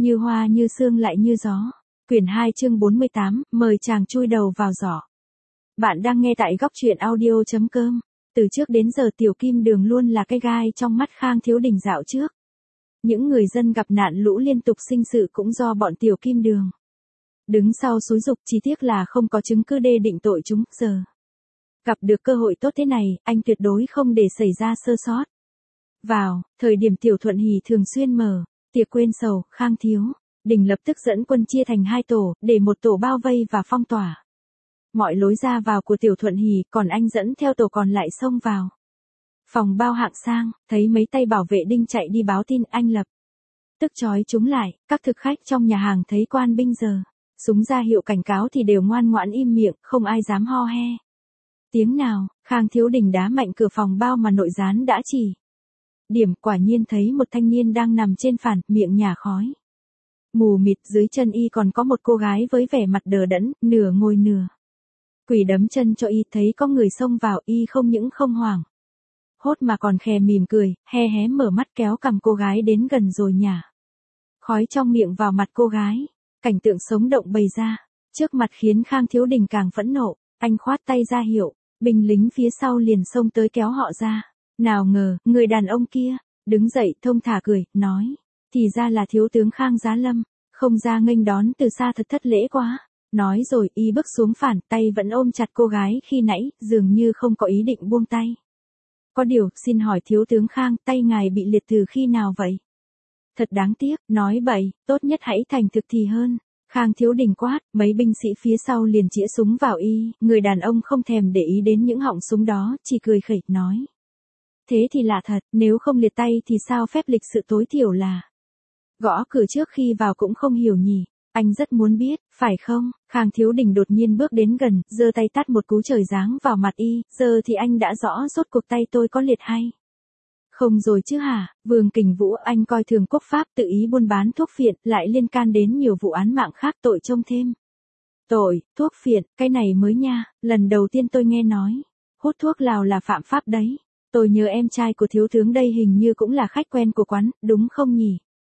Như hoa như sương lại như gió. Quyển 2 chương 48, mời chàng chui đầu vào giỏ. Bạn đang nghe tại góc truyện audio.com. Từ trước đến giờ Tiểu Kim Đường luôn là cái gai trong mắt Khang Thiếu Đình dạo trước. Những người dân gặp nạn lũ liên tục sinh sự cũng do bọn Tiểu Kim Đường. Đứng sau xúi giục, chỉ tiếc là không có chứng cứ đê định tội chúng. Giờ gặp được cơ hội tốt thế này, anh tuyệt đối không để xảy ra sơ sót. Vào thời điểm Tiểu Thuận Hỷ thường xuyên mở tiệc quên sầu, Khang Thiếu Đình lập tức dẫn quân chia thành 2 tổ, để một tổ bao vây và phong tỏa mọi lối ra vào của Tiểu Thuận Hỷ, còn anh dẫn theo tổ còn lại xông vào phòng bao hạng sang. Thấy mấy tay bảo vệ đinh chạy đi báo tin, anh lập tức trói chúng lại. Các thực khách trong nhà hàng thấy quan binh giơ súng ra hiệu cảnh cáo thì đều ngoan ngoãn im miệng, không ai dám ho he tiếng nào. Khang Thiếu Đình đá mạnh cửa phòng bao mà nội gián đã chỉ điểm, quả nhiên thấy một thanh niên đang nằm trên phản, miệng nhả khói mù mịt. Dưới chân y còn có một cô gái với vẻ mặt đờ đẫn, nửa ngồi nửa quỳ đấm chân cho y. Thấy có người xông vào, y không những không hoảng hốt mà còn khè mỉm cười, hé hé mở mắt kéo cằm cô gái đến gần rồi nhả khói trong miệng vào mặt cô gái. Cảnh tượng sống động bày ra trước mặt khiến Khang Thiếu Đình càng phẫn nộ. Anh khoát tay ra hiệu, binh lính phía sau liền xông tới kéo họ ra. Nào ngờ, người đàn ông kia đứng dậy thông thả cười, nói: thì ra là thiếu tướng Khang Giá Lâm, không ra nghênh đón từ xa thật thất lễ quá. Nói rồi y bước xuống phản, tay vẫn ôm chặt cô gái khi nãy, dường như không có ý định buông tay. Có điều, xin hỏi thiếu tướng Khang, tay ngài bị liệt từ khi nào vậy? Thật đáng tiếc, nói bậy, tốt nhất hãy thành thực thì hơn. Khang Thiếu Đình quát, mấy binh sĩ phía sau liền chĩa súng vào y. Người đàn ông không thèm để ý đến những họng súng đó, chỉ cười khẩy, nói: thế thì lạ thật, nếu không liệt tay thì sao phép lịch sự tối thiểu là gõ cửa trước khi vào cũng không hiểu nhỉ? Anh rất muốn biết, phải không? Khang Thiếu Đình đột nhiên bước đến gần, giơ tay tát một cú trời giáng vào mặt y. Giờ thì anh đã rõ rốt cuộc tay tôi có liệt hay không rồi chứ hả? Vương Kình Vũ, anh coi thường quốc pháp, tự ý buôn bán thuốc phiện, lại liên can đến nhiều vụ án mạng khác, tội trông thêm tội thuốc phiện, cái này mới nha, lần đầu tiên tôi nghe nói hút thuốc lào là phạm pháp đấy. Tôi nhớ em trai của thiếu tướng đây hình như cũng là khách quen của quán, đúng không nhỉ?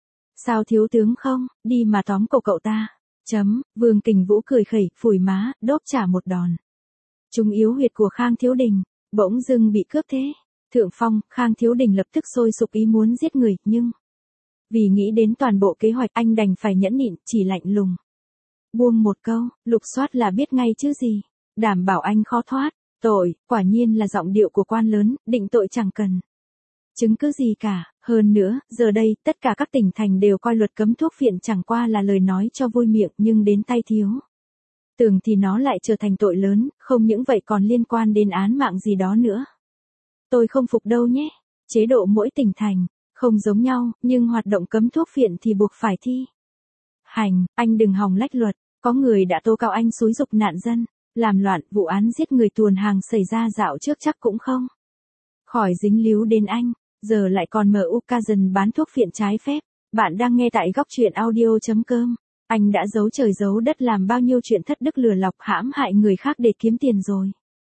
Sao thiếu tướng không, đi mà tóm cổ cậu ta. Vương Kình Vũ cười khẩy, phủi má, đốp trả một đòn trúng yếu huyệt của Khang Thiếu Đình. Bỗng dưng bị cướp thế. Thượng phong, Khang Thiếu Đình lập tức sôi sục ý muốn giết người, nhưng vì nghĩ đến toàn bộ kế hoạch, anh đành phải nhẫn nhịn, chỉ lạnh lùng buông một câu: lục soát là biết ngay chứ gì, đảm bảo anh khó thoát tội. Quả nhiên là giọng điệu của quan lớn, định tội chẳng cần chứng cứ gì cả. Hơn nữa, giờ đây, tất cả các tỉnh thành đều coi luật cấm thuốc phiện chẳng qua là lời nói cho vui miệng, nhưng đến tay thiếu tưởng thì nó lại trở thành tội lớn, không những vậy còn liên quan đến án mạng gì đó nữa. Tôi không phục đâu nhé. Chế độ mỗi tỉnh thành không giống nhau, nhưng hoạt động cấm thuốc phiện thì buộc phải thi hành. Anh đừng hòng lách luật. Có người đã tố cáo anh xúi giục nạn dân làm loạn, vụ án giết người tuồn hàng xảy ra dạo trước chắc cũng không khỏi dính líu đến anh. Giờ lại còn mở occasion bán thuốc phiện trái phép. Bạn đang nghe tại góc truyện audio.com. Anh đã giấu trời giấu đất làm bao nhiêu chuyện thất đức lừa lọc hãm hại người khác để kiếm tiền rồi.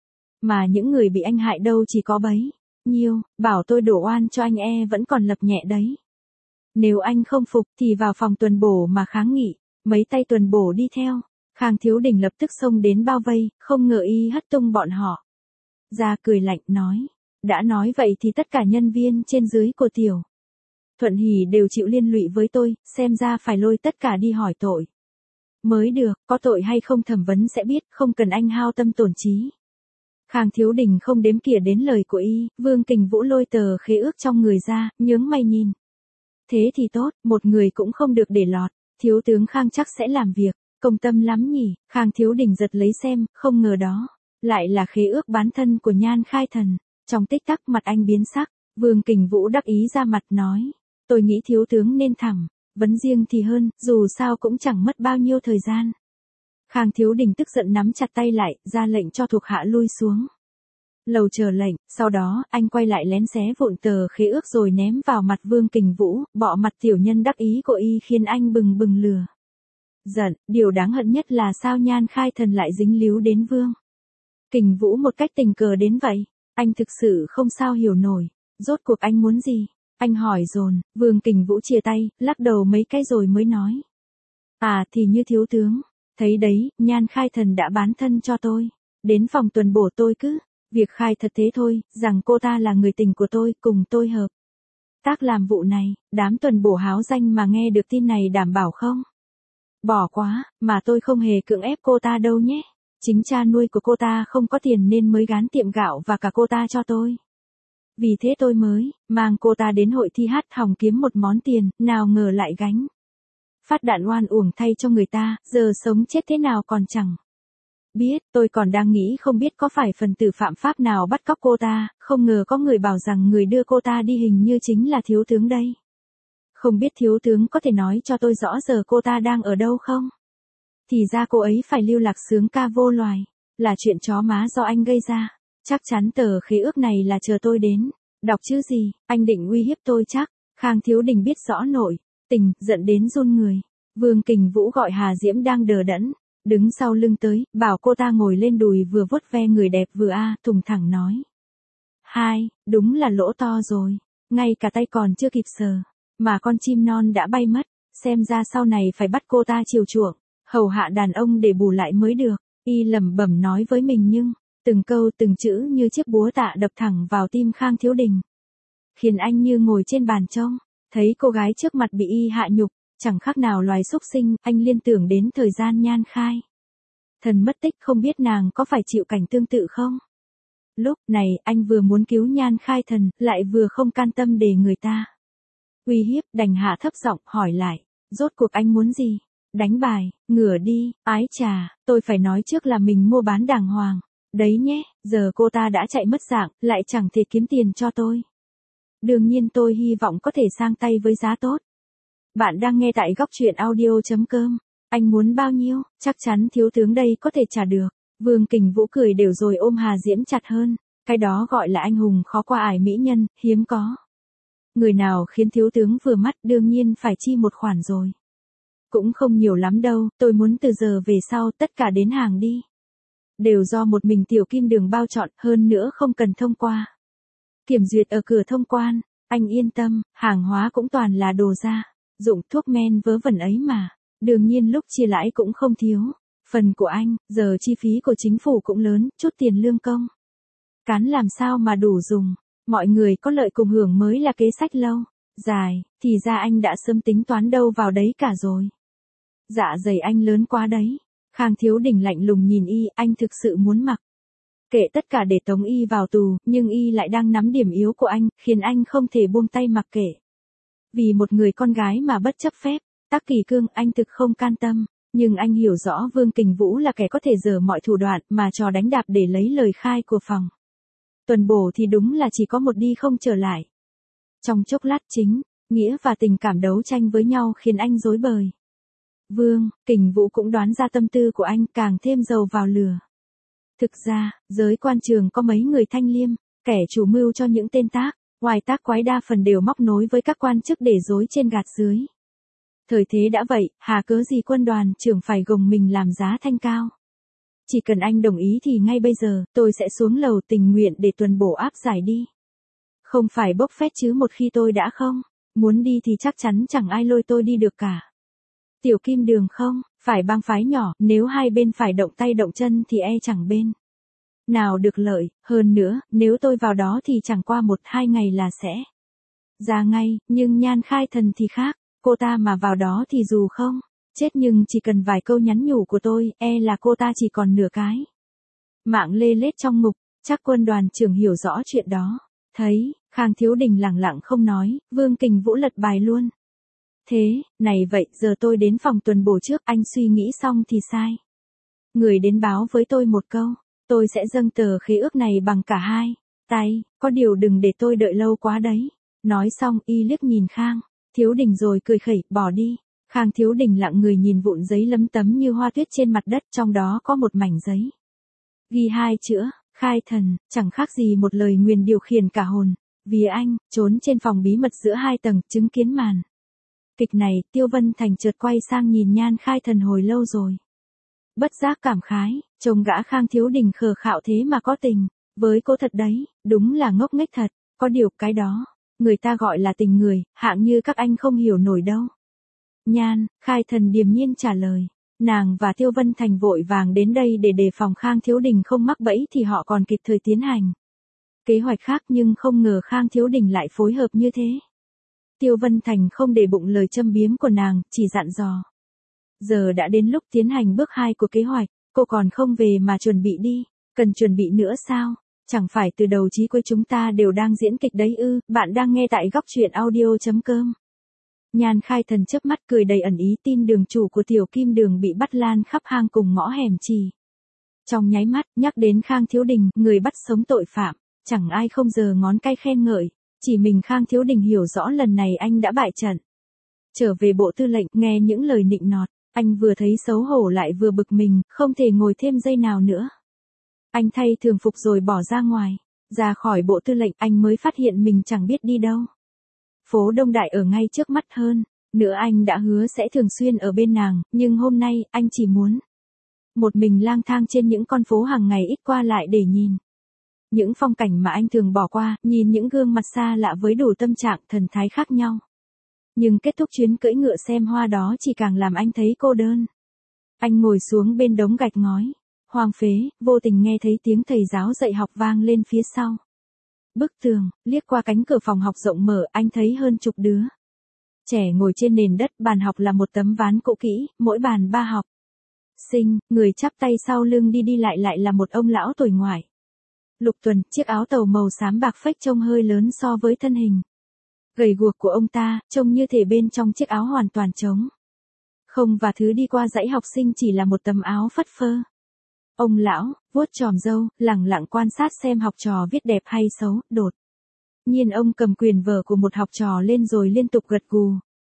Mà những người bị anh hại đâu chỉ có bấy nhiêu, bảo tôi đổ oan cho anh vẫn còn lập nhẹ đấy. Nếu anh không phục thì vào phòng tuần bổ mà kháng nghị. Mấy tay tuần bổ đi theo. Khang Thiếu Đình lập tức xông đến bao vây, không ngờ y hất tung bọn họ ra, cười lạnh nói: đã nói vậy thì tất cả nhân viên trên dưới của Tiểu Thuận Hỷ đều chịu liên lụy với tôi, xem ra phải lôi tất cả đi hỏi tội mới được. Có tội hay không thẩm vấn sẽ biết, không cần anh hao tâm tổn trí. Khang Thiếu Đình không đếm kỉa đến lời của y. Vương Kình Vũ lôi tờ khế ước trong người ra, nhướng mày nhìn. Thế thì tốt, một người cũng không được để lọt. Thiếu tướng Khang chắc sẽ làm việc công tâm lắm nhỉ? Khang Thiếu Đình giật lấy xem, không ngờ đó lại là khế ước bán thân của Nhan Khai Thần. Trong tích tắc mặt anh biến sắc. Vương Kình Vũ đắc ý ra mặt nói: tôi nghĩ thiếu tướng nên thẳng vấn riêng thì hơn, dù sao cũng chẳng mất bao nhiêu thời gian. Khang Thiếu Đình tức giận nắm chặt tay lại, ra lệnh cho thuộc hạ lui xuống lầu chờ lệnh. Sau đó, anh quay lại lén xé vụn tờ khế ước rồi ném vào mặt Vương Kình Vũ. Bọ mặt tiểu nhân đắc ý của y khiến anh bừng bừng lừa giận. Điều đáng hận nhất là sao Nhan Khai Thần lại dính líu đến Vương Kình Vũ một cách tình cờ đến vậy. Anh thực sự không sao hiểu nổi. Rốt cuộc anh muốn gì? Anh hỏi dồn, Vương Kình Vũ chia tay, lắc đầu mấy cái rồi mới nói. À thì như thiếu tướng, thấy đấy, Nhan Khai Thần đã bán thân cho tôi. Đến phòng tuần bổ tôi cứ, việc khai thật thế thôi, rằng cô ta là người tình của tôi, cùng tôi hợp tác làm vụ này, đám tuần bổ háo danh mà nghe được tin này đảm bảo không? Bỏ quá, mà tôi không hề cưỡng ép cô ta đâu nhé. Chính cha nuôi của cô ta không có tiền nên mới gán tiệm gạo và cả cô ta cho tôi. Vì thế tôi mới mang cô ta đến hội thi hát hòng kiếm một món tiền, nào ngờ lại gánh phát đạn oan uổng thay cho người ta, giờ sống chết thế nào còn chẳng biết. Tôi còn đang nghĩ không biết có phải phần tử phạm pháp nào bắt cóc cô ta, không ngờ có người bảo rằng người đưa cô ta đi hình như chính là thiếu tướng đây. Không biết thiếu tướng có thể nói cho tôi rõ giờ cô ta đang ở đâu không? Thì ra cô ấy phải lưu lạc sướng ca vô loài, là chuyện chó má do anh gây ra. Chắc chắn tờ khế ước này là chờ tôi đến đọc chứ gì, anh định uy hiếp tôi chắc. Khang Thiếu Đình biết rõ nội tình, giận đến run người. Vương Kình Vũ gọi Hà Diễm đang đờ đẫn, đứng sau lưng tới, bảo cô ta ngồi lên đùi vừa vuốt ve người đẹp vừa thùng thẳng nói. Hai, đúng là lỗ to rồi, ngay cả tay còn chưa kịp sờ, mà con chim non đã bay mất, xem ra sau này phải bắt cô ta chiều chuộng, hầu hạ đàn ông để bù lại mới được. Y lẩm bẩm nói với mình nhưng, từng câu từng chữ như chiếc búa tạ đập thẳng vào tim Khang Thiếu Đình. Khiến anh như ngồi trên bàn trông, thấy cô gái trước mặt bị y hạ nhục, chẳng khác nào loài súc sinh, anh liên tưởng đến thời gian Nhan Khai Thần mất tích, không biết nàng có phải chịu cảnh tương tự không? Lúc này, anh vừa muốn cứu Nhan Khai Thần, lại vừa không can tâm để người ta uy hiếp, đành hạ thấp giọng hỏi lại, rốt cuộc anh muốn gì? Đánh bài, ngửa đi, ái chà, tôi phải nói trước là mình mua bán đàng hoàng. Đấy nhé, giờ cô ta đã chạy mất dạng, lại chẳng thể kiếm tiền cho tôi. Đương nhiên tôi hy vọng có thể sang tay với giá tốt. Bạn đang nghe tại góc truyện audio.com. Anh muốn bao nhiêu, chắc chắn thiếu tướng đây có thể trả được. Vương Kình Vũ cười đều rồi ôm Hà Diễm chặt hơn. Cái đó gọi là anh hùng khó qua ải mỹ nhân, hiếm có. Người nào khiến thiếu tướng vừa mắt đương nhiên phải chi một khoản rồi. Cũng không nhiều lắm đâu, tôi muốn từ giờ về sau tất cả đến hàng đi. Đều do một mình Tiểu Kim Đường bao chọn, hơn nữa không cần thông qua kiểm duyệt ở cửa thông quan. Anh yên tâm, hàng hóa cũng toàn là đồ gia dụng, thuốc men vớ vẩn ấy mà. Đương nhiên lúc chia lãi cũng không thiếu. Phần của anh, giờ chi phí của chính phủ cũng lớn, chút tiền lương công cán làm sao mà đủ dùng. Mọi người có lợi cùng hưởng mới là kế sách lâu dài, thì ra anh đã sớm tính toán đâu vào đấy cả rồi. Dạ dày anh lớn quá đấy. Khang Thiếu Đình lạnh lùng nhìn y, anh thực sự muốn mặc kệ tất cả để tống y vào tù, nhưng y lại đang nắm điểm yếu của anh, khiến anh không thể buông tay mặc kệ. Vì một người con gái mà bất chấp phép tắc kỷ cương, anh thực không can tâm. Nhưng anh hiểu rõ Vương Kình Vũ là kẻ có thể dở mọi thủ đoạn mà trò đánh đạp để lấy lời khai của phòng tuần bổ thì đúng là chỉ có một đi không trở lại. Trong chốc lát chính nghĩa và tình cảm đấu tranh với nhau khiến anh rối bời. Vương Kình Vũ cũng đoán ra tâm tư của anh, càng thêm dầu vào lửa. Thực ra, giới quan trường có mấy người thanh liêm, kẻ chủ mưu cho những tên oai tác quái đa phần đều móc nối với các quan chức để dối trên gạt dưới. Thời thế đã vậy, hà cớ gì quân đoàn trưởng phải gồng mình làm giá thanh cao. Chỉ cần anh đồng ý thì ngay bây giờ, tôi sẽ xuống lầu tình nguyện để tuần bổ áp giải đi. Không phải bốc phét chứ, một khi tôi đã không muốn đi thì chắc chắn chẳng ai lôi tôi đi được cả. Tiểu Kim Đường không phải bang phái nhỏ, nếu hai bên phải động tay động chân thì chẳng bên nào được lợi. Hơn nữa, nếu tôi vào đó thì chẳng qua 1-2 ngày là sẽ ra ngay, nhưng Nhan Khai Thần thì khác. Cô ta mà vào đó thì dù không chết nhưng chỉ cần vài câu nhắn nhủ của tôi, là cô ta chỉ còn nửa cái mạng lê lết trong ngục. Chắc quân đoàn trưởng hiểu rõ chuyện đó. Thấy Khang Thiếu Đình lẳng lặng không nói, Vương Kình Vũ lật bài luôn. Thế, này vậy, giờ tôi đến phòng tuần bổ trước, anh suy nghĩ xong thì sai người đến báo với tôi một câu, tôi sẽ dâng tờ khế ước này bằng cả hai tay, có điều đừng để tôi đợi lâu quá đấy. Nói xong y liếc nhìn Khang Thiếu Đình rồi cười khẩy, bỏ đi. Khang Thiếu Đình lặng người nhìn vụn giấy lấm tấm như hoa tuyết trên mặt đất, trong đó có một mảnh giấy ghi 2 chữ, Khai Thần, chẳng khác gì một lời nguyền điều khiển cả hồn. Vì anh, trốn trên phòng bí mật giữa 2 tầng, chứng kiến màn kịch này, Tiêu Vân Thành chợt quay sang nhìn Nhan Khai Thần hồi lâu rồi. Bất giác cảm khái, trông gã Khang Thiếu Đình khờ khạo thế mà có tình với cô thật đấy, đúng là ngốc nghếch thật. Có điều cái đó Người ta gọi là tình người, hạng như các anh không hiểu nổi đâu. Nhan, Khai Thần điềm nhiên trả lời. Nàng và Tiêu Vân Thành vội vàng đến đây để đề phòng Khang Thiếu Đình không mắc bẫy thì họ còn kịp thời tiến hành kế hoạch khác, nhưng không ngờ Khang Thiếu Đình lại phối hợp như thế. Tiêu Vân Thành không để bụng lời châm biếm của nàng, chỉ dặn dò. Giờ đã đến lúc tiến hành bước 2 của kế hoạch, cô còn không về mà chuẩn bị đi. Cần chuẩn bị nữa sao? Chẳng phải từ đầu chí cuối chúng ta đều đang diễn kịch đấy ư? Bạn đang nghe tại góc truyện audio.com. Nhan Khai Thần chớp mắt cười đầy ẩn ý, tin đường chủ của Tiểu Kim Đường bị bắt lan khắp hang cùng ngõ hẻm trì. Trong nháy mắt, nhắc đến Khang Thiếu Đình, người bắt sống tội phạm, chẳng ai không giơ ngón tay khen ngợi, chỉ mình Khang Thiếu Đình hiểu rõ lần này anh đã bại trận. Trở về bộ tư lệnh, nghe những lời nịnh nọt, anh vừa thấy xấu hổ lại vừa bực mình, không thể ngồi thêm giây nào nữa. Anh thay thường phục rồi bỏ ra ngoài. Ra khỏi bộ tư lệnh, anh mới phát hiện mình chẳng biết đi đâu. Phố Đông Đại ở ngay trước mắt hơn. Nữa anh đã hứa sẽ thường xuyên ở bên nàng, nhưng hôm nay, anh chỉ muốn một mình lang thang trên những con phố hàng ngày ít qua lại để nhìn những phong cảnh mà anh thường bỏ qua, nhìn những gương mặt xa lạ với đủ tâm trạng, thần thái khác nhau. Nhưng kết thúc chuyến cưỡi ngựa xem hoa đó chỉ càng làm anh thấy cô đơn. Anh ngồi xuống bên đống gạch ngói hoang phế, vô tình nghe thấy tiếng thầy giáo dạy học vang lên phía sau. Bức tường, liếc qua cánh cửa phòng học rộng mở, anh thấy hơn chục đứa trẻ ngồi trên nền đất, bàn học là một tấm ván cũ kỹ, mỗi bàn 3 học sinh, người chắp tay sau lưng đi đi lại lại là một ông lão tuổi ngoại. Lục Tuần, chiếc áo tàu màu xám bạc phếch trông hơi lớn so với thân hình gầy guộc của ông ta, trông như thể bên trong chiếc áo hoàn toàn trống không, và thứ đi qua dãy học sinh chỉ là một tấm áo phất phơ. Ông lão, vuốt chòm râu, lẳng lặng quan sát xem học trò viết đẹp hay xấu, đột nhiên ông cầm quyển vở của một học trò lên rồi liên tục gật gù.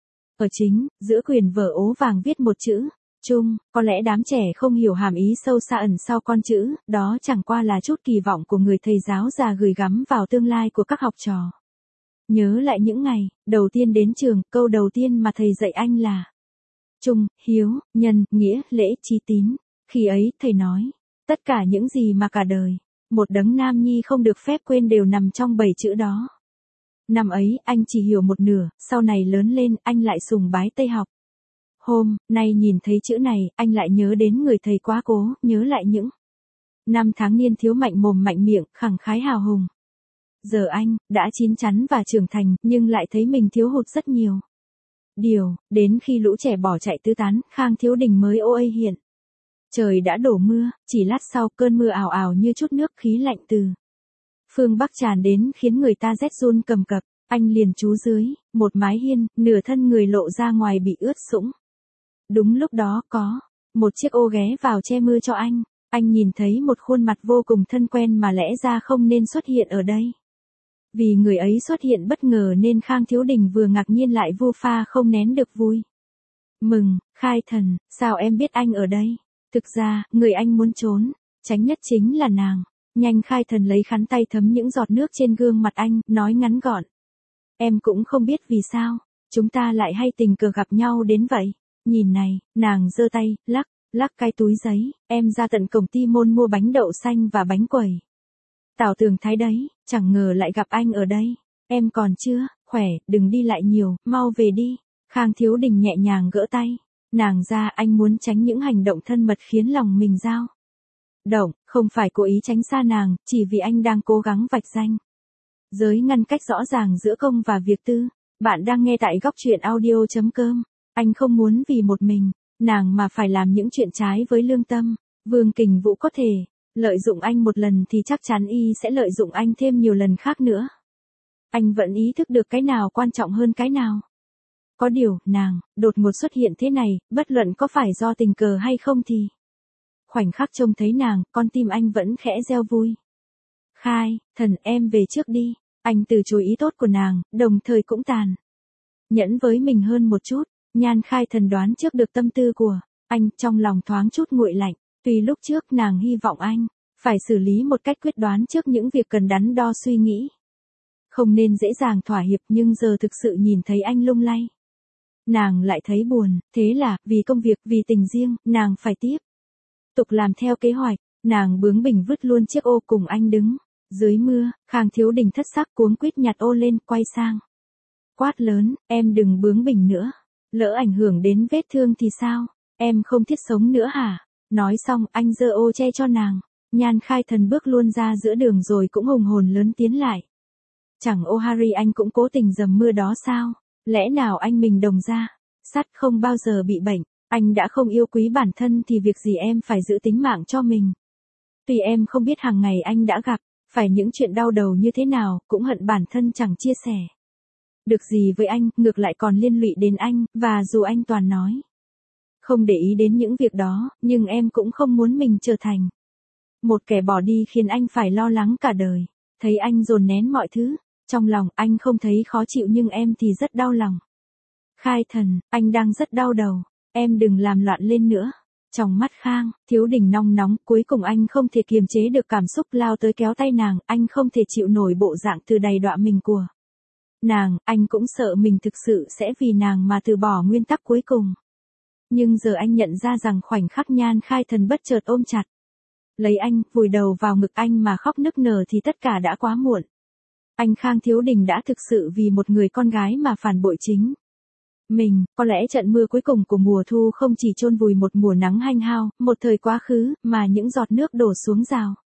Ở chính, giữa quyển vở ố vàng viết một chữ, Trung, có lẽ đám trẻ không hiểu hàm ý sâu xa ẩn sau con chữ, đó chẳng qua là chút kỳ vọng của người thầy giáo già gửi gắm vào tương lai của các học trò. Nhớ lại những ngày, đầu tiên đến trường, câu đầu tiên mà thầy dạy anh là Trung, hiếu, nhân, nghĩa, lễ, trí tín. Khi ấy, thầy nói, tất cả những gì mà cả đời một đấng nam nhi không được phép quên đều nằm trong 7 chữ đó. Năm ấy, anh chỉ hiểu một nửa, sau này lớn lên, anh lại sùng bái Tây học. Hôm nay nhìn thấy chữ này, anh lại nhớ đến người thầy quá cố, nhớ lại những năm tháng niên thiếu mạnh mồm mạnh miệng, khẳng khái hào hùng. Giờ anh đã chín chắn và trưởng thành, nhưng lại thấy mình thiếu hụt rất nhiều điều. Đến khi lũ trẻ bỏ chạy tứ tán, Khang Thiếu Đình mới ô ây hiện. Trời đã đổ mưa, chỉ lát sau cơn mưa ào ào như chút nước, khí lạnh từ phương Bắc tràn đến khiến người ta rét run cầm cập. Anh liền trú dưới một mái hiên, nửa thân người lộ ra ngoài bị ướt sũng. Đúng lúc đó có một chiếc ô ghé vào che mưa cho anh. Anh nhìn thấy một khuôn mặt vô cùng thân quen mà lẽ ra không nên xuất hiện ở đây. Vì người ấy xuất hiện bất ngờ nên Khang Thiếu Đình vừa ngạc nhiên lại vu pha không nén được vui mừng. Khai Thần, sao em biết anh ở đây? Thực ra, người anh muốn trốn tránh nhất chính là nàng. Nhanh. Khai Thần lấy khăn tay thấm những giọt nước trên gương mặt anh, nói ngắn gọn. Em cũng không biết vì sao chúng ta lại hay tình cờ gặp nhau đến vậy. Nhìn này, nàng giơ tay, lắc cái túi giấy, em ra tận cổng Ti Môn mua bánh đậu xanh và bánh quẩy Tảo Tường Thái đấy, chẳng ngờ lại gặp anh ở đây. Em còn chưa khỏe, đừng đi lại nhiều, mau về đi. Khang Thiếu Đình nhẹ nhàng gỡ tay nàng ra, anh muốn tránh những hành động thân mật khiến lòng mình dao động, không phải cố ý tránh xa nàng, chỉ vì anh đang cố gắng vạch ranh giới ngăn cách rõ ràng giữa công và việc tư. Bạn đang nghe tại góc truyện audio.com. Anh không muốn vì một mình nàng mà phải làm những chuyện trái với lương tâm. Vương Kình Vũ có thể lợi dụng anh một lần thì chắc chắn y sẽ lợi dụng anh thêm nhiều lần khác nữa. Anh vẫn ý thức được cái nào quan trọng hơn cái nào. Có điều, nàng đột ngột xuất hiện thế này, bất luận có phải do tình cờ hay không thì khoảnh khắc trông thấy nàng, con tim anh vẫn khẽ reo vui. Khai Thần, em về trước đi. Anh từ chối ý tốt của nàng, đồng thời cũng tàn nhẫn với mình hơn một chút. Nhan Khai Thần đoán trước được tâm tư của anh, trong lòng thoáng chút nguội lạnh. Tuy lúc trước nàng hy vọng anh phải xử lý một cách quyết đoán trước những việc cần đắn đo suy nghĩ, không nên dễ dàng thỏa hiệp, nhưng giờ thực sự nhìn thấy anh lung lay, nàng lại thấy buồn. Thế là, vì công việc, vì tình riêng, nàng phải tiếp tục làm theo kế hoạch. Nàng bướng bỉnh vứt luôn chiếc ô cùng anh đứng Dưới mưa, Khang Thiếu Đình thất sắc cuống quýt nhặt ô lên, quay sang. Quát lớn, em đừng bướng bỉnh nữa. Lỡ ảnh hưởng đến vết thương thì sao? Em không thiết sống nữa hả? Nói xong, anh giơ ô che cho nàng. Nhan Khai Thần bước luôn ra giữa đường rồi cũng hùng hồn lớn tiến lại. Chẳng ô Harry, anh cũng cố tình dầm mưa đó sao? Lẽ nào anh mình đồng ra? Sắt không bao giờ bị bệnh. Anh đã không yêu quý bản thân thì việc gì em phải giữ tính mạng cho mình. Tuy em không biết hàng ngày anh đã gặp phải những chuyện đau đầu như thế nào, cũng hận bản thân chẳng chia sẻ được gì với anh, ngược lại còn liên lụy đến anh, và dù anh toàn nói không để ý đến những việc đó, nhưng em cũng không muốn mình trở thành một kẻ bỏ đi khiến anh phải lo lắng cả đời. Thấy anh dồn nén mọi thứ trong lòng, anh không thấy khó chịu nhưng em thì rất đau lòng. Khai Thần, anh đang rất đau đầu, em đừng làm loạn lên nữa. Trong mắt Khang Thiếu Đình nong nóng, cuối cùng anh không thể kiềm chế được cảm xúc lao tới kéo tay nàng, anh không thể chịu nổi bộ dạng từ đầy đọa mình của nàng, anh cũng sợ mình thực sự sẽ vì nàng mà từ bỏ nguyên tắc cuối cùng. Nhưng giờ anh nhận ra rằng khoảnh khắc Nhan Khai Thần bất chợt ôm chặt lấy anh, vùi đầu vào ngực anh mà khóc nức nở thì tất cả đã quá muộn. Anh Khang Thiếu Đình đã thực sự vì một người con gái mà phản bội chính mình. Có lẽ trận mưa cuối cùng của mùa thu không chỉ chôn vùi một mùa nắng hanh hao, một thời quá khứ, mà những giọt nước đổ xuống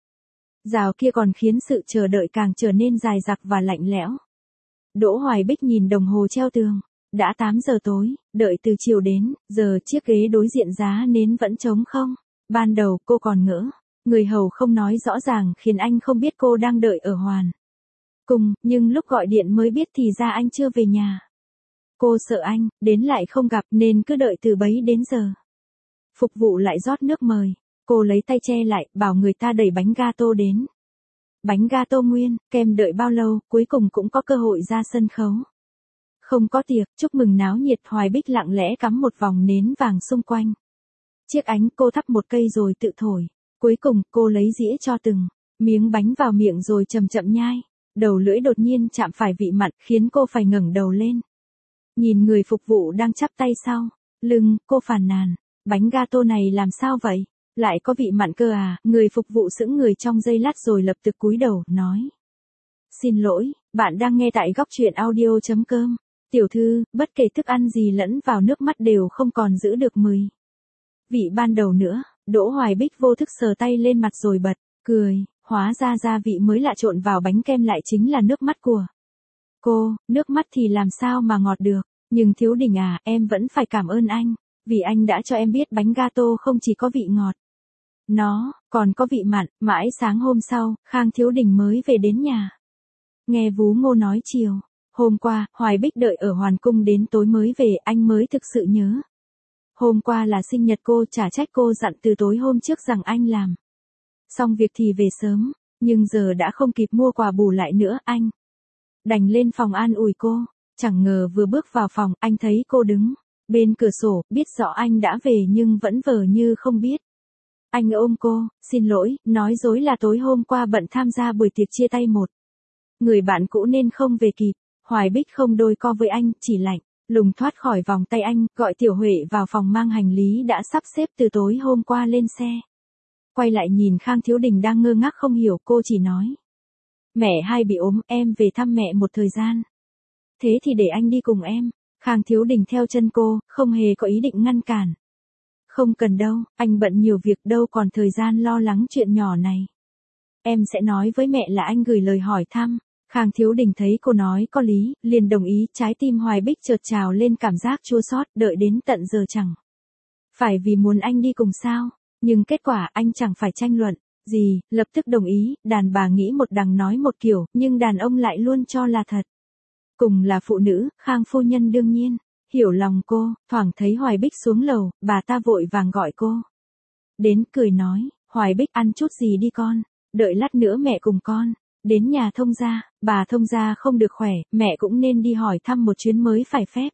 rào kia còn khiến sự chờ đợi càng trở nên dài dặc và lạnh lẽo. Đỗ Hoài Bích nhìn đồng hồ treo tường. Đã 8 giờ tối, đợi từ chiều đến giờ chiếc ghế đối diện giá nến vẫn trống không. Ban đầu cô còn ngỡ người hầu không nói rõ ràng khiến anh không biết cô đang đợi ở Hoàn Cung, nhưng lúc gọi điện mới biết thì ra anh chưa về nhà. Cô sợ anh đến lại không gặp nên cứ đợi từ bấy đến giờ. Phục vụ lại rót nước mời. Cô lấy tay che lại, bảo người ta đẩy bánh gato đến. Bánh gato nguyên, kem đợi bao lâu, cuối cùng cũng có cơ hội ra sân khấu. Không có tiệc, chúc mừng náo nhiệt, Hoài Bích lặng lẽ cắm một vòng nến vàng xung quanh chiếc ánh, cô thắp một cây rồi tự thổi. Cuối cùng, cô lấy dĩa cho từng miếng bánh vào miệng rồi chậm chậm nhai. Đầu lưỡi đột nhiên chạm phải vị mặn, khiến cô phải ngẩng đầu lên. Nhìn người phục vụ đang chắp tay sau lưng, cô phàn nàn, bánh gato này làm sao vậy? Lại có vị mặn cơ à? Người phục vụ sững người trong giây lát rồi lập tức cúi đầu, nói. Xin lỗi, bạn đang nghe tại góc truyện audio.com. Tiểu thư, bất kể thức ăn gì lẫn vào nước mắt đều không còn giữ được mùi vị ban đầu nữa. Đỗ Hoài Bích vô thức sờ tay lên mặt rồi bật cười, hóa ra gia vị mới lạ trộn vào bánh kem lại chính là nước mắt của cô. Nước mắt thì làm sao mà ngọt được, nhưng Thiếu Đình à, em vẫn phải cảm ơn anh, vì anh đã cho em biết bánh gato không chỉ có vị ngọt, nó còn có vị mặn. Mãi sáng hôm sau, Khang Thiếu Đình mới về đến nhà. Nghe Vú Ngô nói chiều hôm qua, Hoài Bích đợi ở Hoàn Cung đến tối mới về, anh mới thực sự nhớ. Hôm qua là sinh nhật cô, chả trách cô dặn từ tối hôm trước rằng anh làm xong việc thì về sớm, nhưng giờ đã không kịp mua quà bù lại nữa, anh đành lên phòng an ủi cô. Chẳng ngờ vừa bước vào phòng, anh thấy cô đứng bên cửa sổ, biết rõ anh đã về nhưng vẫn vờ như không biết. Anh ôm cô, xin lỗi, nói dối là tối hôm qua bận tham gia buổi tiệc chia tay một người bạn cũ nên không về kịp. Hoài Bích không đôi co với anh, chỉ lạnh lùng thoát khỏi vòng tay anh, gọi Tiểu Huệ vào phòng mang hành lý đã sắp xếp từ tối hôm qua lên xe. Quay lại nhìn Khang Thiếu Đình đang ngơ ngác không hiểu, cô chỉ nói. Mẹ hai bị ốm, em về thăm mẹ một thời gian. Thế thì để anh đi cùng em. Khang Thiếu Đình theo chân cô, không hề có ý định ngăn cản. Không cần đâu, anh bận nhiều việc, đâu còn thời gian lo lắng chuyện nhỏ này. Em sẽ nói với mẹ là anh gửi lời hỏi thăm. Khang Thiếu Đình thấy cô nói có lý, liền đồng ý. Trái tim Hoài Bích chợt trào lên cảm giác chua xót, đợi đến tận giờ chẳng phải vì muốn anh đi cùng sao. Nhưng kết quả anh chẳng phải tranh luận gì, lập tức đồng ý. Đàn bà nghĩ một đằng nói một kiểu, nhưng đàn ông lại luôn cho là thật. Cùng là phụ nữ, Khang phu nhân đương nhiên hiểu lòng cô. Thoảng thấy Hoài Bích xuống lầu, bà ta vội vàng gọi cô đến, cười nói, Hoài Bích ăn chút gì đi con, đợi lát nữa mẹ cùng con đến nhà thông gia. Bà thông gia không được khỏe, mẹ cũng nên đi hỏi thăm một chuyến mới phải phép.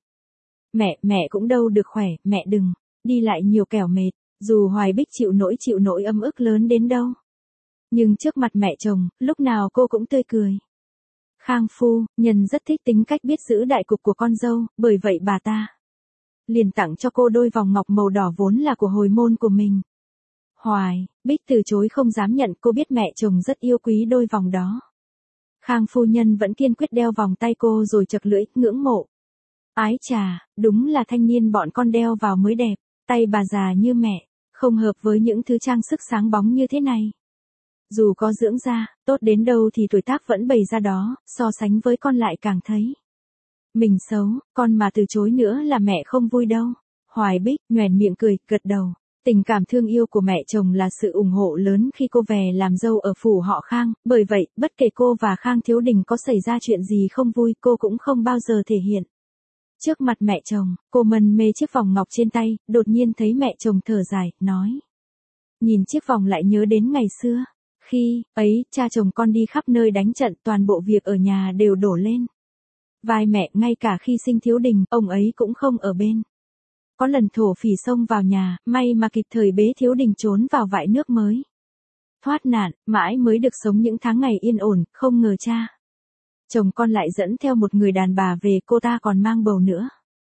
Mẹ cũng đâu được khỏe, mẹ đừng đi lại nhiều kẻo mệt. Dù Hoài Bích chịu nỗi âm ức lớn đến đâu, nhưng trước mặt mẹ chồng, lúc nào cô cũng tươi cười. Khang phu nhân rất thích tính cách biết giữ đại cục của con dâu, bởi vậy bà ta liền tặng cho cô đôi vòng ngọc màu đỏ vốn là của hồi môn của mình. Hoài Bích từ chối không dám nhận, cô biết mẹ chồng rất yêu quý đôi vòng đó. Khang phu nhân vẫn kiên quyết đeo vòng tay cô rồi chật lưỡi, ngưỡng mộ. Ái chà, đúng là thanh niên bọn con đeo vào mới đẹp, tay bà già như mẹ, không hợp với những thứ trang sức sáng bóng như thế này. Dù có dưỡng da, tốt đến đâu thì tuổi tác vẫn bày ra đó, so sánh với con lại càng thấy. Mình xấu, con mà từ chối nữa là mẹ không vui đâu. Hoài Bích nhoẻn miệng cười, gật đầu. Tình cảm thương yêu của mẹ chồng là sự ủng hộ lớn khi cô về làm dâu ở phủ họ Khang, bởi vậy, bất kể cô và Khang Thiếu Đình có xảy ra chuyện gì không vui, cô cũng không bao giờ thể hiện. Trước mặt mẹ chồng, cô mân mê chiếc vòng ngọc trên tay, đột nhiên thấy mẹ chồng thở dài, nói. Nhìn chiếc vòng lại nhớ đến ngày xưa. Khi ấy, cha chồng con đi khắp nơi đánh trận, toàn bộ việc ở nhà đều đổ lên vai mẹ, ngay cả khi sinh Thiếu Đình, ông ấy cũng không ở bên. Có lần thổ phỉ xông vào nhà, may mà kịp thời bế Thiếu Đình trốn vào vại nước mới. Thoát nạn, mãi mới được sống những tháng ngày yên ổn, không ngờ cha chồng con lại dẫn theo một người đàn bà về, cô ta còn mang bầu nữa.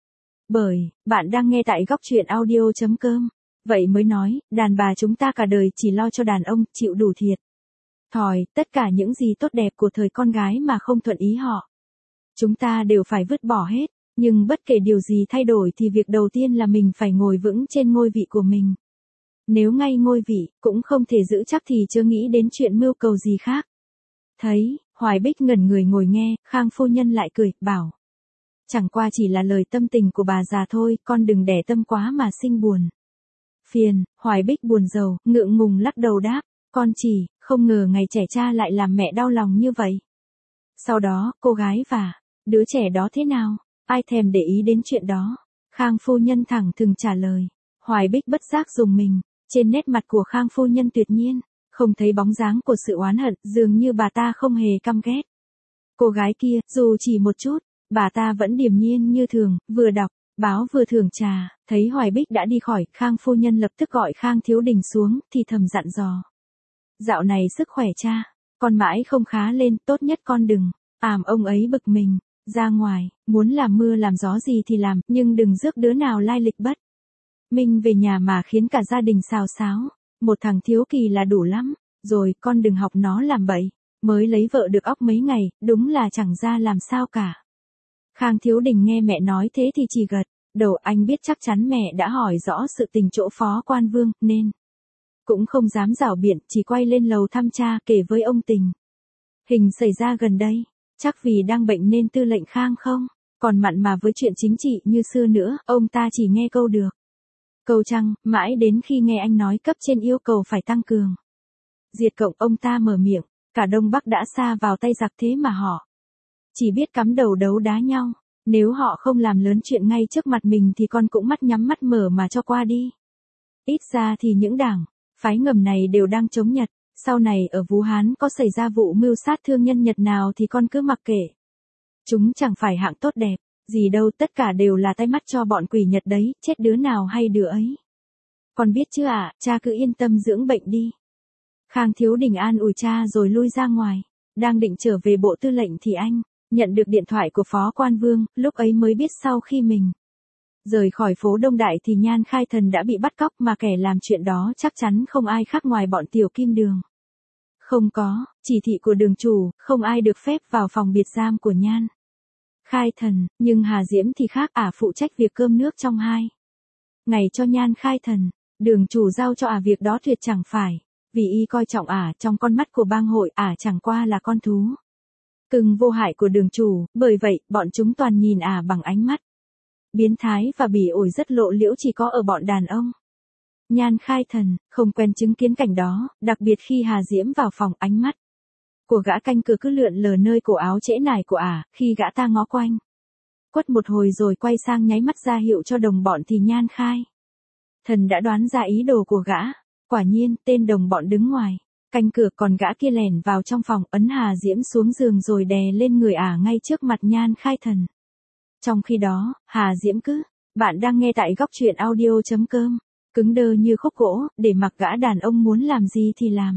Bạn đang nghe tại góc truyện audio.com. Vậy mới nói, đàn bà chúng ta cả đời chỉ lo cho đàn ông, chịu đủ thiệt thòi, tất cả những gì tốt đẹp của thời con gái mà không thuận ý họ. Chúng ta đều phải vứt bỏ hết, nhưng bất kể điều gì thay đổi thì việc đầu tiên là mình phải ngồi vững trên ngôi vị của mình. Nếu ngay ngôi vị, cũng không thể giữ chắc thì chưa nghĩ đến chuyện mưu cầu gì khác. Thấy, Hoài Bích ngẩn người ngồi nghe, Khang phu nhân lại cười, bảo. Chẳng qua chỉ là lời tâm tình của bà già thôi, con đừng đẻ tâm quá mà sinh buồn phiền. Hoài Bích buồn rầu, ngượng ngùng lắc đầu đáp, con chỉ, không ngờ ngày trẻ cha lại làm mẹ đau lòng như vậy. Sau đó, cô gái và đứa trẻ đó thế nào? Ai thèm để ý đến chuyện đó? Khang phu nhân thẳng thừng trả lời. Hoài Bích bất giác rùng mình, trên nét mặt của Khang phu nhân tuyệt nhiên, không thấy bóng dáng của sự oán hận, dường như bà ta không hề căm ghét cô gái kia, dù chỉ một chút, bà ta vẫn điềm nhiên như thường, vừa đọc báo vừa thưởng trà. Thấy Hoài Bích đã đi khỏi, Khang phu nhân lập tức gọi Khang Thiếu Đình xuống, thì thầm dặn dò. Dạo này sức khỏe cha, con mãi không khá lên, tốt nhất con đừng ông ấy bực mình, ra ngoài, muốn làm mưa làm gió gì thì làm, nhưng đừng rước đứa nào lai lịch bất minh về nhà mà khiến cả gia đình xào xáo. Một thằng thiếu kỳ là đủ lắm, rồi con đừng học nó làm bậy, mới lấy vợ được óc mấy ngày, đúng là chẳng ra làm sao cả. Khang Thiếu Đình nghe mẹ nói thế thì chỉ gật đầu, anh biết chắc chắn mẹ đã hỏi rõ sự tình chỗ Phó Quan Vương, nên cũng không dám giảo biện, chỉ quay lên lầu thăm cha, kể với ông tình hình xảy ra gần đây. Chắc vì đang bệnh nên Tư lệnh Khang không còn mặn mà với chuyện chính trị như xưa nữa, ông ta chỉ nghe câu được câu trăng, mãi đến khi nghe anh nói cấp trên yêu cầu phải tăng cường diệt cộng, ông ta mở miệng, cả Đông Bắc đã sa vào tay giặc, thế mà họ chỉ biết cắm đầu đấu đá nhau. Nếu họ không làm lớn chuyện ngay trước mặt mình thì con cũng mắt nhắm mắt mở mà cho qua đi. Ít ra thì những đảng phái ngầm này đều đang chống Nhật. Sau này ở Vũ Hán có xảy ra vụ mưu sát thương nhân Nhật nào thì con cứ mặc kệ. Chúng chẳng phải hạng tốt đẹp gì đâu, tất cả đều là tay mắt cho bọn quỷ Nhật đấy, chết đứa nào hay đứa ấy. Con biết chứ ạ, cha cứ yên tâm dưỡng bệnh đi. Khang Thiếu Đình an ủi cha rồi lui ra ngoài. Đang định trở về bộ tư lệnh thì anh nhận được điện thoại của Phó Quan Vương, lúc ấy mới biết sau khi mình rời khỏi phố Đông Đại thì Nhan Khai Thần đã bị bắt cóc, mà kẻ làm chuyện đó chắc chắn không ai khác ngoài bọn Tiểu Kim Đường. Không có chỉ thị của đường chủ, không ai được phép vào phòng biệt giam của Nhan Khai Thần, nhưng Hà Diễm thì khác, phụ trách việc cơm nước trong 2 ngày cho Nhan Khai Thần. Đường chủ giao cho việc đó tuyệt chẳng phải vì y coi trọng trong con mắt của bang hội, chẳng qua là con thú cưng vô hại của đường chủ, bởi vậy, bọn chúng toàn nhìn bằng ánh mắt biến thái và bỉ ổi rất lộ liễu chỉ có ở bọn đàn ông. Nhan Khai Thần không quen chứng kiến cảnh đó, đặc biệt khi Hà Diễm vào phòng, ánh mắt của gã canh cửa cứ lượn lờ nơi cổ áo trễ nải của khi gã ta ngó quanh quất một hồi rồi quay sang nháy mắt ra hiệu cho đồng bọn thì Nhan Khai Thần đã đoán ra ý đồ của gã. Quả nhiên, tên đồng bọn đứng ngoài canh cửa, còn gã kia lẻn vào trong phòng, ấn Hà Diễm xuống giường rồi đè lên người ngay trước mặt Nhan Khai Thần. Trong khi đó, Hà Diễm bạn đang nghe tại góc truyện audio.com, cứng đơ như khúc gỗ, để mặc gã đàn ông muốn làm gì thì làm.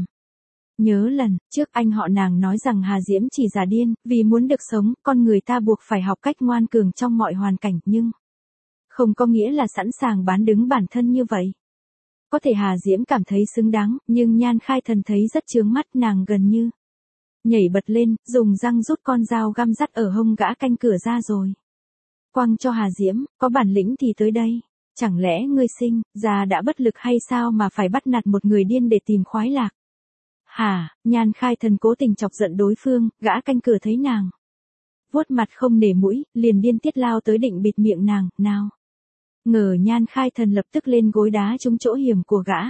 Nhớ lần trước anh họ nàng nói rằng Hà Diễm chỉ giả điên, vì muốn được sống, con người ta buộc phải học cách ngoan cường trong mọi hoàn cảnh, nhưng không có nghĩa là sẵn sàng bán đứng bản thân như vậy. Có thể Hà Diễm cảm thấy xứng đáng, nhưng Nhan Khai Thần thấy rất chướng mắt, nàng gần như nhảy bật lên, dùng răng rút con dao găm dắt ở hông gã canh cửa ra rồi quăng cho Hà Diễm, có bản lĩnh thì tới đây. Chẳng lẽ ngươi sinh ra đã bất lực hay sao mà phải bắt nạt một người điên để tìm khoái lạc? Hả, Nhan Khai Thần cố tình chọc giận đối phương, gã canh cửa thấy nàng vuốt mặt không nể mũi, liền điên tiết lao tới định bịt miệng nàng, nào. Ngờ Nhan Khai Thần lập tức lên gối đá trúng chỗ hiểm của gã.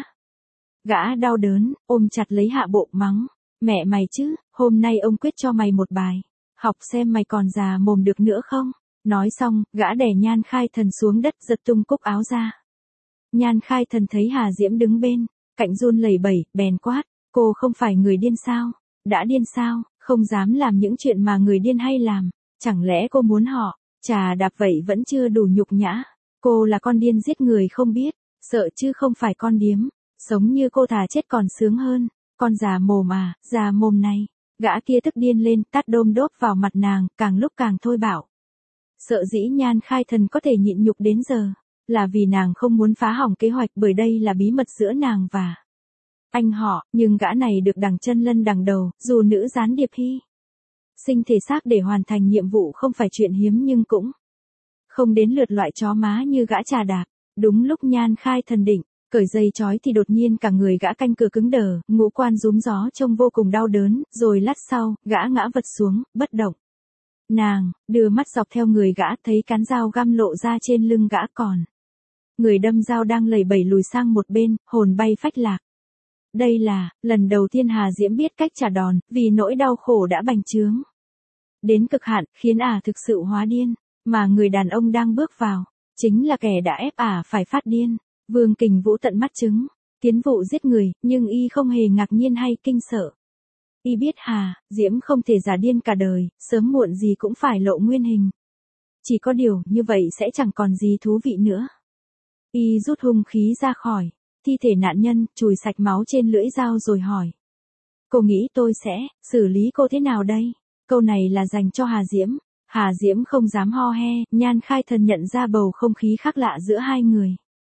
Gã đau đớn, ôm chặt lấy hạ bộ mắng, mẹ mày chứ, hôm nay ông quyết cho mày một bài, học xem mày còn già mồm được nữa không. Nói xong, gã đè Nhan Khai Thần xuống đất giật tung cúc áo ra. Nhan Khai Thần thấy Hà Diễm đứng bên cạnh run lẩy bẩy, bèn quát, cô không phải người điên sao? Đã điên sao, không dám làm những chuyện mà người điên hay làm, chẳng lẽ cô muốn họ chà đạp vậy vẫn chưa đủ nhục nhã? Cô là con điên giết người không biết, sợ chứ không phải con điếm, sống như cô thà chết còn sướng hơn, con già mồm à, già mồm này. Gã kia tức điên lên, tát đôm đốp vào mặt nàng, càng lúc càng thôi bảo. Sợ dĩ Nhan Khai Thần có thể nhịn nhục đến giờ, là vì nàng không muốn phá hỏng kế hoạch, bởi đây là bí mật giữa nàng và anh họ, nhưng gã này được đằng chân lân đằng đầu, dù nữ gián điệp hy sinh thể xác để hoàn thành nhiệm vụ không phải chuyện hiếm nhưng cũng không đến lượt loại chó má như gã trà đạp. Đúng lúc Nhan Khai Thần định cởi dây chói thì đột nhiên cả người gã canh cửa cứng đờ, ngũ quan rúm gió trông vô cùng đau đớn, rồi lát sau, gã ngã vật xuống, bất động. Nàng đưa mắt dọc theo người gã, thấy cán dao găm lộ ra trên lưng gã, còn người đâm dao đang lẩy bẩy lùi sang một bên, hồn bay phách lạc. Đây là lần đầu tiên Hà Diễm biết cách trả đòn, vì nỗi đau khổ đã bành trướng đến cực hạn, khiến thực sự hóa điên, mà người đàn ông đang bước vào chính là kẻ đã ép phải phát điên. Vương Kình Vũ tận mắt chứng kiến vụ giết người, nhưng y không hề ngạc nhiên hay kinh sợ. Y biết Hà Diễm không thể giả điên cả đời, sớm muộn gì cũng phải lộ nguyên hình. Chỉ có điều, như vậy sẽ chẳng còn gì thú vị nữa. Y rút hung khí ra khỏi thi thể nạn nhân, chùi sạch máu trên lưỡi dao rồi hỏi. Cô nghĩ tôi sẽ xử lý cô thế nào đây? Câu này là dành cho Hà Diễm. Hà Diễm không dám ho he, Nhan Khai Thần nhận ra bầu không khí khác lạ giữa hai người.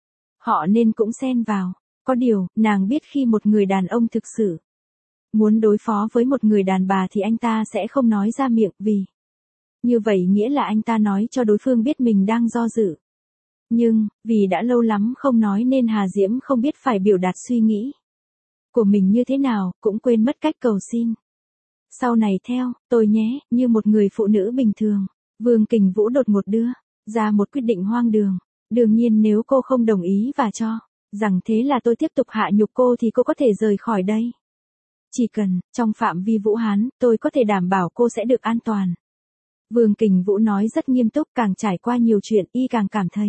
Họ nên cũng xen vào. Có điều, nàng biết khi một người đàn ông thực sự muốn đối phó với một người đàn bà thì anh ta sẽ không nói ra miệng, vì như vậy nghĩa là anh ta nói cho đối phương biết mình đang do dự. Nhưng, vì đã lâu lắm không nói nên Hà Diễm không biết phải biểu đạt suy nghĩ của mình như thế nào, cũng quên mất cách cầu xin. Sau này theo tôi nhé, như một người phụ nữ bình thường. Vương Kình Vũ đột ngột đưa ra một quyết định hoang đường. Đương nhiên nếu cô không đồng ý và cho rằng thế là tôi tiếp tục hạ nhục cô thì cô có thể rời khỏi đây. Chỉ cần, trong phạm vi Vũ Hán, tôi có thể đảm bảo cô sẽ được an toàn. Vương Kình Vũ nói rất nghiêm túc, càng trải qua nhiều chuyện, y càng cảm thấy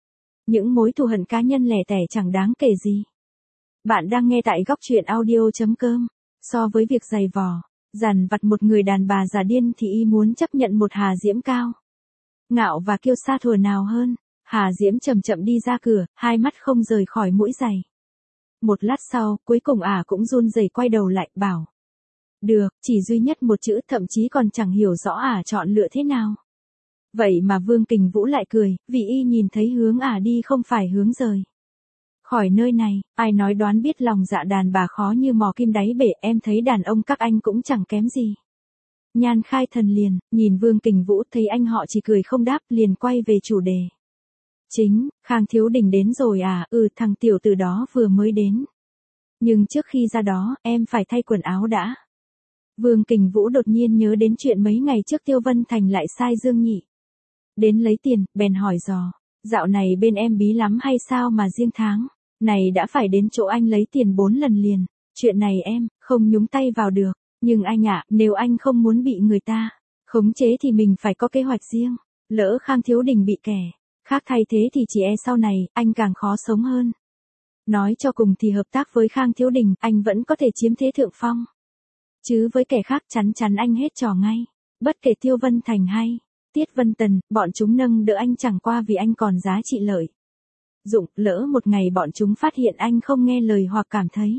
những mối thù hận cá nhân lẻ tẻ chẳng đáng kể gì. Bạn đang nghe tại góc truyện audio.com. So với việc giày vò, dằn vặt một người đàn bà già điên thì y muốn chấp nhận một Hà Diễm cao ngạo và kiêu sa thuở nào hơn. Hà Diễm chậm chậm đi ra cửa, hai mắt không rời khỏi mũi giày. Một lát sau, cuối cùng cũng run rẩy quay đầu lại, bảo. Được, chỉ duy nhất một chữ, thậm chí còn chẳng hiểu rõ chọn lựa thế nào. Vậy mà Vương Kình Vũ lại cười, vì y nhìn thấy hướng đi không phải hướng rời khỏi nơi này. Ai nói đoán biết lòng dạ đàn bà khó như mò kim đáy bể, em thấy đàn ông các anh cũng chẳng kém gì. Nhan Khai Thần liền nhìn Vương Kình Vũ, thấy anh họ chỉ cười không đáp, liền quay về chủ đề chính. Khang Thiếu Đình đến rồi thằng tiểu tử đó vừa mới đến. Nhưng trước khi ra đó, em phải thay quần áo đã. Vương Kình Vũ đột nhiên nhớ đến chuyện mấy ngày trước Tiêu Vân Thành lại sai Dương Nhị đến lấy tiền, bèn hỏi dò. Dạo này bên em bí lắm hay sao mà riêng tháng này đã phải đến chỗ anh lấy tiền 4 lần liền. Chuyện này em không nhúng tay vào được. Nhưng anh nếu anh không muốn bị người ta khống chế thì mình phải có kế hoạch riêng. Lỡ Khang Thiếu Đình bị kẻ khác thay thế thì chỉ sau này, anh càng khó sống hơn. Nói cho cùng thì hợp tác với Khang Thiếu Đình, anh vẫn có thể chiếm thế thượng phong. Chứ với kẻ khác chắn chắn anh hết trò ngay. Bất kể Tiêu Vân Thành hay Tiết Vân Tần, bọn chúng nâng đỡ anh chẳng qua vì anh còn giá trị lợi dụng. Lỡ một ngày bọn chúng phát hiện anh không nghe lời hoặc cảm thấy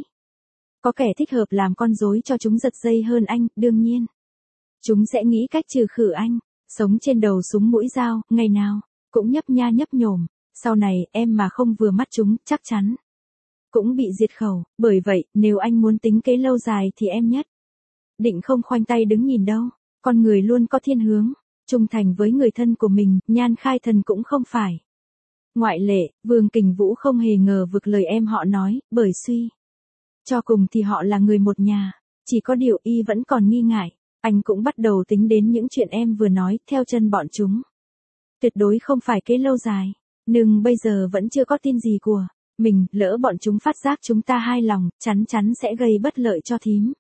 có kẻ thích hợp làm con rối cho chúng giật dây hơn anh, đương nhiên chúng sẽ nghĩ cách trừ khử anh. Sống trên đầu súng mũi dao, ngày nào cũng nhấp nha nhấp nhổm. Sau này em mà không vừa mắt chúng, chắc chắn cũng bị diệt khẩu, bởi vậy, nếu anh muốn tính kế lâu dài thì em nhất định không khoanh tay đứng nhìn đâu. Con người luôn có thiên hướng, trung thành với người thân của mình, Nhan Khai Thần cũng không phải ngoại lệ. Vương Kình Vũ không hề ngờ vực lời em họ nói, bởi suy cho cùng thì họ là người một nhà, chỉ có điều y vẫn còn nghi ngại. Anh cũng bắt đầu tính đến những chuyện em vừa nói, theo chân bọn chúng tuyệt đối không phải kế lâu dài. Nhưng bây giờ vẫn chưa có tin gì của mình, lỡ bọn chúng phát giác chúng ta hai lòng, chắn chắn sẽ gây bất lợi cho thím.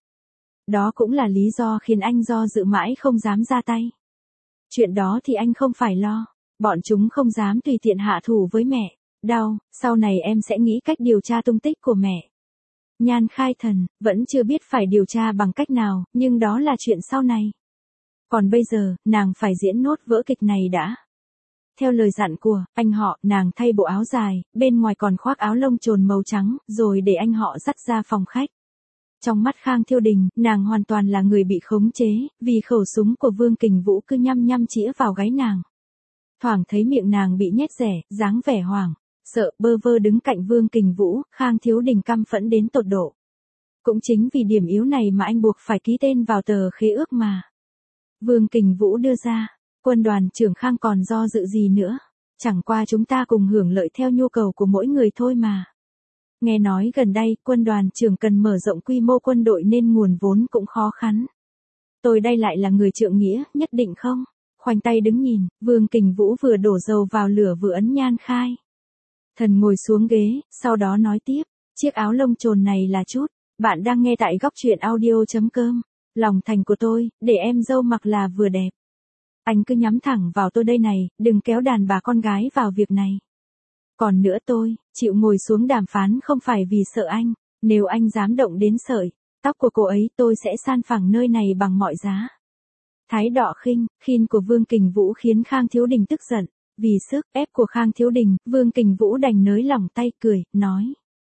Đó cũng là lý do khiến anh do dự mãi không dám ra tay. Chuyện đó thì anh không phải lo, bọn chúng không dám tùy tiện hạ thủ với mẹ. Đau, sau này em sẽ nghĩ cách điều tra tung tích của mẹ. Nhan Khai Thần, vẫn chưa biết phải điều tra bằng cách nào, nhưng đó là chuyện sau này. Còn bây giờ, nàng phải diễn nốt vở kịch này đã. Theo lời dặn của anh họ, nàng thay bộ áo dài, bên ngoài còn khoác áo lông chồn màu trắng, rồi để anh họ dắt ra phòng khách. Trong mắt Khang Thiêu Đình, nàng hoàn toàn là người bị khống chế, vì khẩu súng của Vương Kình Vũ cứ nhăm nhăm chĩa vào gáy nàng. Thoảng thấy miệng nàng bị nhét rẻ, dáng vẻ hoảng sợ, bơ vơ đứng cạnh Vương Kình Vũ, Khang Thiếu Đình căm phẫn đến tột độ. Cũng chính vì điểm yếu này mà anh buộc phải ký tên vào tờ khế ước mà Vương Kình Vũ đưa ra. Quân đoàn trưởng Khang còn do dự gì nữa, chẳng qua chúng ta cùng hưởng lợi theo nhu cầu của mỗi người thôi mà. Nghe nói gần đây, quân đoàn trưởng cần mở rộng quy mô quân đội nên nguồn vốn cũng khó khăn. Tôi đây lại là người trượng nghĩa, nhất định không? Khoanh tay đứng nhìn, Vương Kình Vũ vừa đổ dầu vào lửa vừa ấn Nhan Khai Thần ngồi xuống ghế, sau đó nói tiếp, chiếc áo lông chồn này là chút. Bạn đang nghe tại góc truyện audio.com. Lòng thành của tôi, để em dâu mặc là vừa đẹp. Anh cứ nhắm thẳng vào tôi đây này, đừng kéo đàn bà con gái vào việc này. Còn nữa tôi, chịu ngồi xuống đàm phán không phải vì sợ anh, nếu anh dám động đến sợi tóc của cô ấy tôi sẽ san phẳng nơi này bằng mọi giá. Thái độ khiên của Vương Kình Vũ khiến Khang Thiếu Đình tức giận, vì sức ép của Khang Thiếu Đình, Vương Kình Vũ đành nới lỏng tay cười, nói.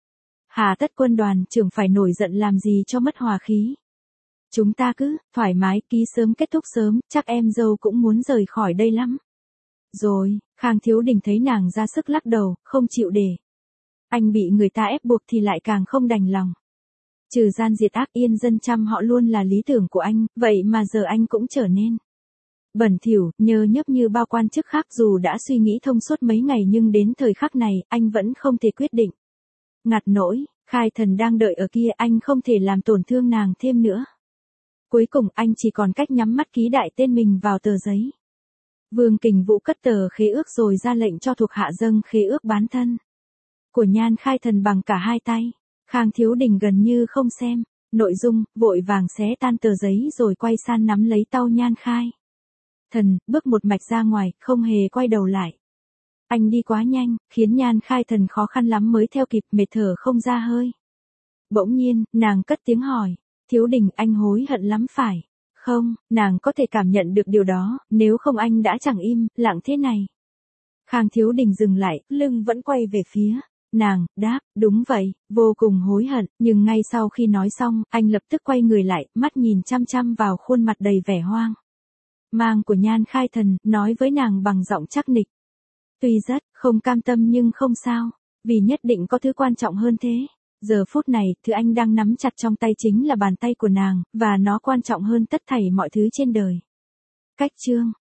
Hà tất quân đoàn trưởng phải nổi giận làm gì cho mất hòa khí. Chúng ta cứ, thoải mái, ký sớm kết thúc sớm, chắc em dâu cũng muốn rời khỏi đây lắm. Rồi, Khang Thiếu Đình thấy nàng ra sức lắc đầu, không chịu để anh bị người ta ép buộc thì lại càng không đành lòng. Trừ gian diệt ác yên dân trăm họ luôn là lý tưởng của anh, vậy mà giờ anh cũng trở nên bẩn thỉu, nhơ nhớp như bao quan chức khác. Dù đã suy nghĩ thông suốt mấy ngày nhưng đến thời khắc này, anh vẫn không thể quyết định. Ngặt nỗi, Khai Thần đang đợi ở kia, anh không thể làm tổn thương nàng thêm nữa. Cuối cùng anh chỉ còn cách nhắm mắt ký đại tên mình vào tờ giấy. Vương Kình Vũ cất tờ khế ước rồi ra lệnh cho thuộc hạ dâng khế ước bán thân của Nhan Khai Thần bằng cả hai tay. Khang Thiếu Đình gần như không xem nội dung, vội vàng xé tan tờ giấy rồi quay sang nắm lấy tay Nhan Khai Thần, bước một mạch ra ngoài, không hề quay đầu lại. Anh đi quá nhanh, khiến Nhan Khai Thần khó khăn lắm mới theo kịp, mệt thở không ra hơi. Bỗng nhiên, nàng cất tiếng hỏi, Thiếu Đình, anh hối hận lắm phải không? Nàng có thể cảm nhận được điều đó, nếu không anh đã chẳng im lặng thế này. Khang Thiếu Đình dừng lại, lưng vẫn quay về phía nàng, đáp, đúng vậy, vô cùng hối hận, nhưng ngay sau khi nói xong, anh lập tức quay người lại, mắt nhìn chăm chăm vào khuôn mặt đầy vẻ hoang mang của Nhan Khai Thần, nói với nàng bằng giọng chắc nịch. Tuy rất không cam tâm nhưng không sao, vì nhất định có thứ quan trọng hơn thế. Giờ phút này, thứ anh đang nắm chặt trong tay chính là bàn tay của nàng, và nó quan trọng hơn tất thảy mọi thứ trên đời. Cách chương